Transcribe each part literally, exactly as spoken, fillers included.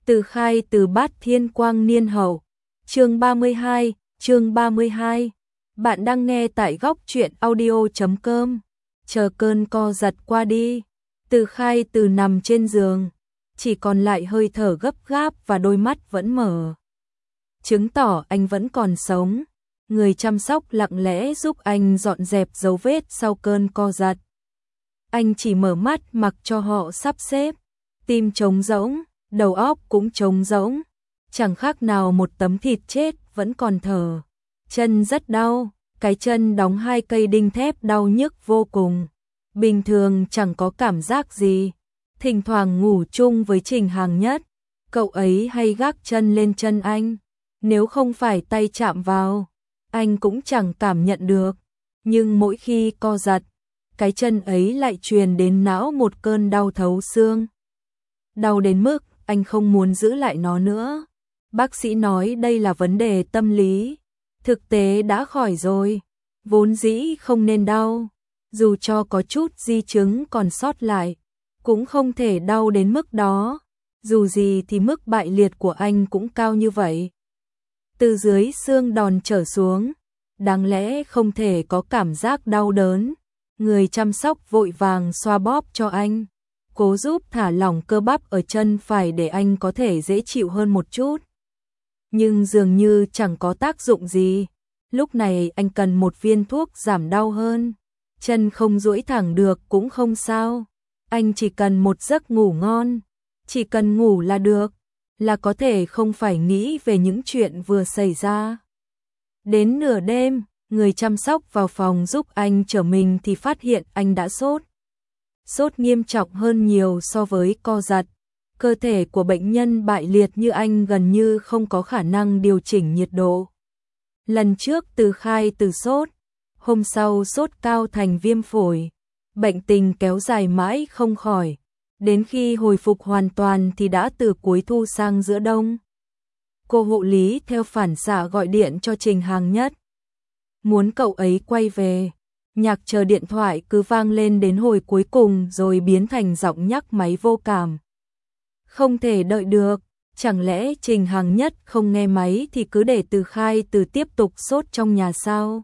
Từ khai từ Bát Thiên Quang Niên Hậu. Chương ba mươi hai, chương ba mươi hai. Bạn đang nghe tại góc truyện audio chấm com. Chờ cơn co giật qua đi, Từ khai từ nằm trên giường, chỉ còn lại hơi thở gấp gáp và đôi mắt vẫn mở, chứng tỏ anh vẫn còn sống. Người chăm sóc lặng lẽ giúp anh dọn dẹp dấu vết sau cơn co giật. Anh chỉ mở mắt mặc cho họ sắp xếp, tim trống rỗng, đầu óc cũng trống rỗng, chẳng khác nào một tấm thịt chết vẫn còn thở. Chân rất đau, cái chân đóng hai cây đinh thép đau nhức vô cùng. Bình thường chẳng có cảm giác gì, thỉnh thoảng ngủ chung với Trình Hàng Nhất, cậu ấy hay gác chân lên chân anh, nếu không phải tay chạm vào, anh cũng chẳng cảm nhận được. Nhưng mỗi khi co giật, cái chân ấy lại truyền đến não một cơn đau thấu xương. Đau đến mức anh không muốn giữ lại nó nữa. Bác sĩ nói đây là vấn đề tâm lý, thực tế đã khỏi rồi, vốn dĩ không nên đau, dù cho có chút di chứng còn sót lại, cũng không thể đau đến mức đó, dù gì thì mức bại liệt của anh cũng cao như vậy. Từ dưới xương đòn trở xuống, đáng lẽ không thể có cảm giác đau đớn. Người chăm sóc vội vàng xoa bóp cho anh, cố giúp thả lỏng cơ bắp ở chân phải để anh có thể dễ chịu hơn một chút. Nhưng dường như chẳng có tác dụng gì. Lúc này anh cần một viên thuốc giảm đau hơn. Chân không duỗi thẳng được cũng không sao. Anh chỉ cần một giấc ngủ ngon. Chỉ cần ngủ là được, là có thể không phải nghĩ về những chuyện vừa xảy ra. Đến nửa đêm, người chăm sóc vào phòng giúp anh trở mình thì phát hiện anh đã sốt. Sốt nghiêm trọng hơn nhiều so với co giật. Cơ thể của bệnh nhân bại liệt như anh gần như không có khả năng điều chỉnh nhiệt độ. Lần trước Từ khai từ sốt, hôm sau sốt cao thành viêm phổi. Bệnh tình kéo dài mãi không khỏi. Đến khi hồi phục hoàn toàn thì đã từ cuối thu sang giữa đông. Cô hộ lý theo phản xạ gọi điện cho Trình Hàng Nhất, muốn cậu ấy quay về. Nhạc chờ điện thoại cứ vang lên đến hồi cuối cùng rồi biến thành giọng nhắc máy vô cảm. Không thể đợi được, chẳng lẽ Trình Hàng Nhất không nghe máy thì cứ để Từ khai từ tiếp tục sốt trong nhà sao?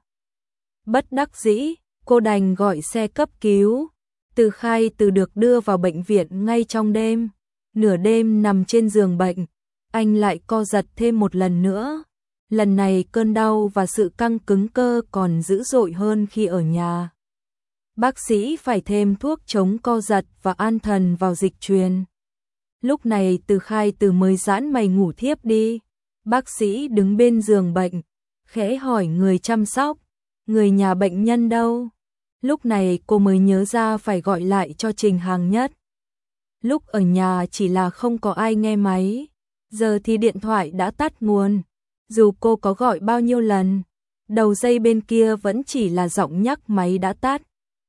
Bất đắc dĩ, cô đành gọi xe cấp cứu. Từ khai từ được đưa vào bệnh viện ngay trong đêm. Nửa đêm nằm trên giường bệnh, anh lại co giật thêm một lần nữa. Lần này cơn đau và sự căng cứng cơ còn dữ dội hơn khi ở nhà. Bác sĩ phải thêm thuốc chống co giật và an thần vào dịch truyền. Lúc này Từ khai từ mới giãn mày ngủ thiếp đi. Bác sĩ đứng bên giường bệnh, khẽ hỏi người chăm sóc, người nhà bệnh nhân đâu? Lúc này cô mới nhớ ra phải gọi lại cho Trình Hàng Nhất. Lúc ở nhà chỉ là không có ai nghe máy, giờ thì điện thoại đã tắt nguồn. Dù cô có gọi bao nhiêu lần, đầu dây bên kia vẫn chỉ là giọng nhắc máy đã tắt.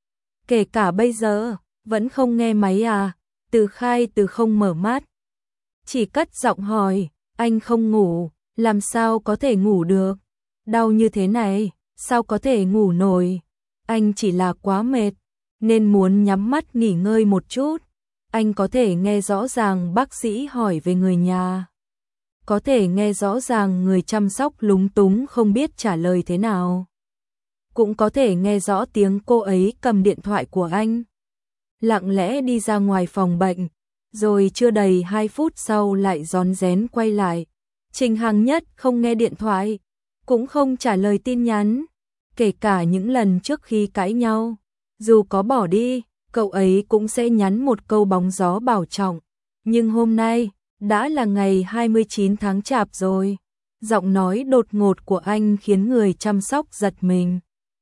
Kể cả bây giờ, vẫn không nghe máy à? Từ khai từ không mở mắt, chỉ cất giọng hỏi, anh không ngủ, làm sao có thể ngủ được? Đau như thế này, sao có thể ngủ nổi? Anh chỉ là quá mệt, nên muốn nhắm mắt nghỉ ngơi một chút. Anh có thể nghe rõ ràng bác sĩ hỏi về người nhà. Có thể nghe rõ ràng người chăm sóc lúng túng không biết trả lời thế nào. Cũng có thể nghe rõ tiếng cô ấy cầm điện thoại của anh, lặng lẽ đi ra ngoài phòng bệnh, rồi chưa đầy hai phút sau lại rón rén quay lại. Trình Hàng Nhất không nghe điện thoại, cũng không trả lời tin nhắn, kể cả những lần trước khi cãi nhau. Dù có bỏ đi, cậu ấy cũng sẽ nhắn một câu bóng gió bảo trọng. Nhưng hôm nay, đã là ngày hai mươi chín tháng Chạp rồi. Giọng nói đột ngột của anh khiến người chăm sóc giật mình.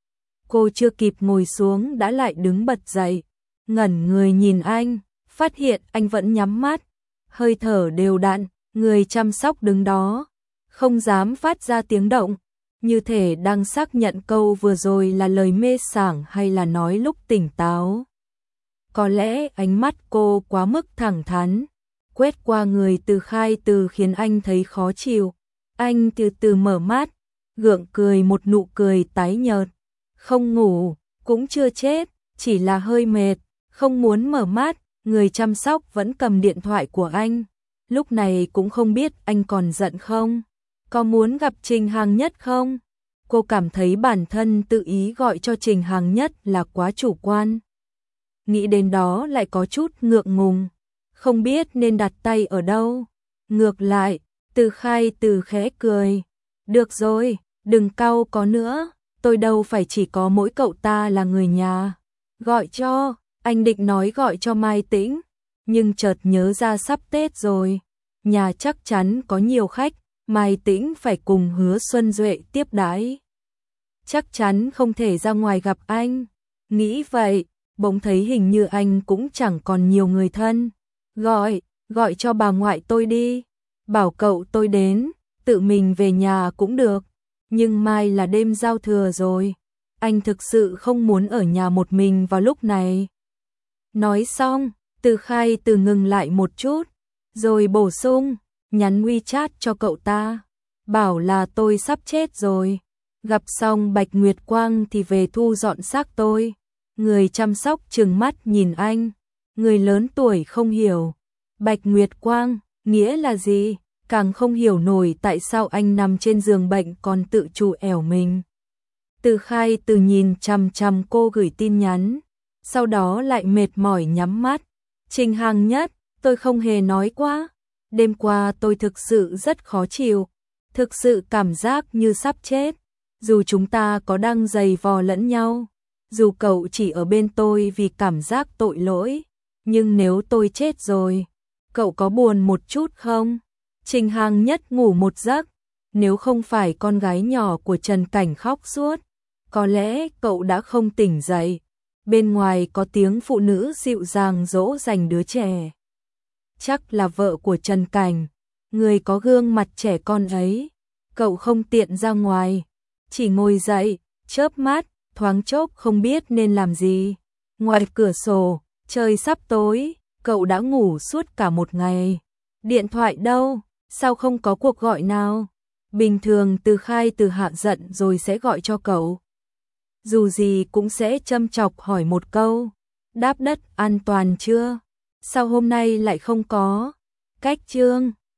Cô chưa kịp ngồi xuống đã lại đứng bật dậy, ngẩn người nhìn anh, phát hiện anh vẫn nhắm mắt, hơi thở đều đặn. Người chăm sóc đứng đó, không dám phát ra tiếng động, như thể đang xác nhận câu vừa rồi là lời mê sảng hay là nói lúc tỉnh táo. Có lẽ ánh mắt cô quá mức thẳng thắn, quét qua người Từ khai từ khiến anh thấy khó chịu. Anh từ từ mở mắt, gượng cười một nụ cười tái nhợt. Không ngủ, cũng chưa chết, chỉ là hơi mệt, không muốn mở mắt. Người chăm sóc vẫn cầm điện thoại của anh, lúc này cũng không biết anh còn giận không, có muốn gặp Trình Hàng Nhất không? Cô cảm thấy bản thân tự ý gọi cho Trình Hàng Nhất là quá chủ quan. Nghĩ đến đó lại có chút ngượng ngùng, không biết nên đặt tay ở đâu. Ngược lại, Từ Khai Từ khẽ cười. Được rồi, đừng cau có nữa, tôi đâu phải chỉ có mỗi cậu ta là người nhà. Gọi cho, anh định nói gọi cho Mai Tĩnh, nhưng chợt nhớ ra sắp Tết rồi. Nhà chắc chắn có nhiều khách, Mai Tĩnh phải cùng Hứa Xuân Duệ tiếp đãi. Chắc chắn không thể ra ngoài gặp anh. Nghĩ vậy, bỗng thấy hình như anh cũng chẳng còn nhiều người thân. Gọi, gọi cho bà ngoại tôi đi. Bảo cậu tôi đến, tự mình về nhà cũng được. Nhưng mai là đêm giao thừa rồi. Anh thực sự không muốn ở nhà một mình vào lúc này. Nói xong, Từ Khai Từ ngừng lại một chút, rồi bổ sung, nhắn WeChat cho cậu ta. Bảo là tôi sắp chết rồi. Gặp xong Bạch Nguyệt Quang thì về thu dọn xác tôi. Người chăm sóc trừng mắt nhìn anh. Người lớn tuổi không hiểu. Bạch Nguyệt Quang, nghĩa là gì? Càng không hiểu nổi tại sao anh nằm trên giường bệnh còn tự trù ẻo mình. Từ Khai Từ nhìn chằm chằm cô gửi tin nhắn. Sau đó lại mệt mỏi nhắm mắt. Trình Hàng Nhất, tôi không hề nói quá. Đêm qua tôi thực sự rất khó chịu. Thực sự cảm giác như sắp chết. Dù chúng ta có đang giày vò lẫn nhau, dù cậu chỉ ở bên tôi vì cảm giác tội lỗi, nhưng nếu tôi chết rồi, cậu có buồn một chút không? Trình Hàng Nhất ngủ một giấc, nếu không phải con gái nhỏ của Trần Cảnh khóc suốt, có lẽ cậu đã không tỉnh dậy. Bên ngoài có tiếng phụ nữ dịu dàng dỗ dành đứa trẻ. Chắc là vợ của Trần Cảnh, người có gương mặt trẻ con ấy. Cậu không tiện ra ngoài, chỉ ngồi dậy, chớp mắt, thoáng chốc không biết nên làm gì. Ngoài cửa sổ, trời sắp tối, cậu đã ngủ suốt cả một ngày. Điện thoại đâu, sao không có cuộc gọi nào? Bình thường Từ Khai Từ hạ giận rồi sẽ gọi cho cậu. Dù gì cũng sẽ châm chọc hỏi một câu, đáp đất an toàn chưa? Sao hôm nay lại không có? Cách Trương